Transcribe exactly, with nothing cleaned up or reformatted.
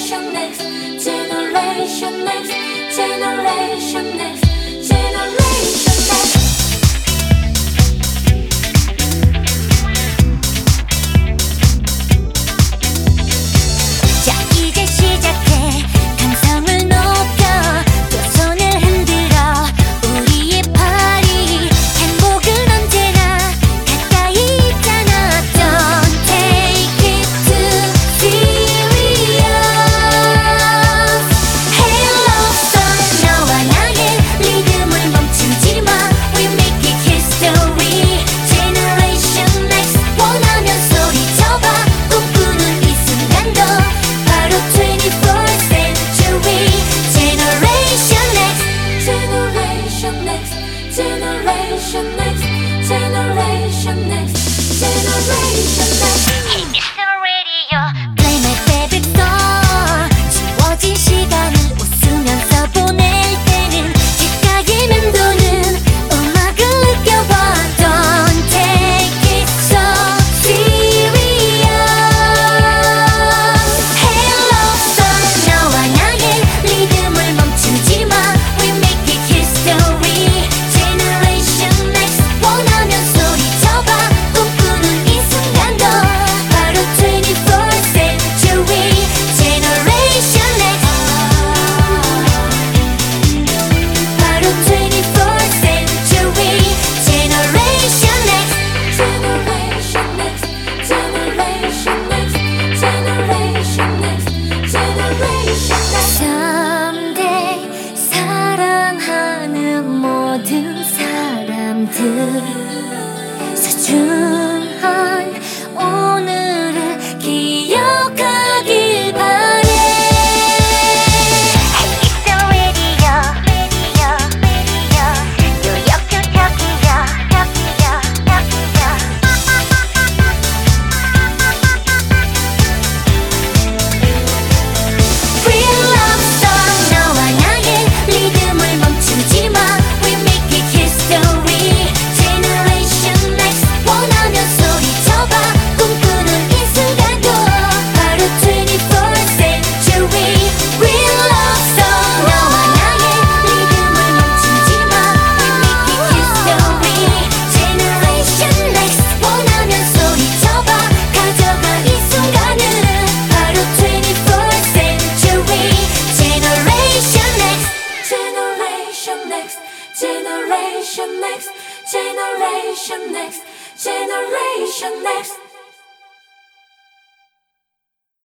Generation next, generation next, generation next, generation next. 자 이제 시작해 감성을 높여 두 손을 흔들어 우리의 party 행복은 언제나 가까이 있잖아. Don't take it too serious. Hello song 너와 나의 리듬을 멈추지 마. We make it history. Generation next 원하면 소리쳐봐. 꿈꾸는 이 순간도 바로 twenty-fourth century. Generation next, generation next, generation next, generation next, generation next. Hey 미스터 Radio, play my favorite song. 지워진 시간을 웃으면서 보낼 때는 귓가에 맴도는 음악을 느껴봐. Don't take it so serious. Hello song 너와 나의 리듬을 멈추지 마. We make it history. Generation next 원하면 소리쳐봐. 꿈꾸는 이 순간도 바로 twenty-fourth century. Generation next 바로 twenty-fourth century. Generation next, generation next, generation next, generation next, generation next. Someday 사랑하는 모든 사람들 소중한 오늘을 기억하길 바래. Hey 미스터 Radio, Radio, Radio. 뉴욕도 여기야, 여기야, 여기야. Real love song 너와 나의 리듬을 멈추지 마. We make it history. Generation next 원하면 소리쳐봐. 꿈꾸는 이 순간도 바로 twenty-fourth century. Real love song 너와 나의 리듬을 멈추지 마. We make it history. Generation next 원하면 소리쳐봐. 가져가 이 순간을 바로 twenty-fourth century. Generation next, generation next, generation next, generation next, generation next.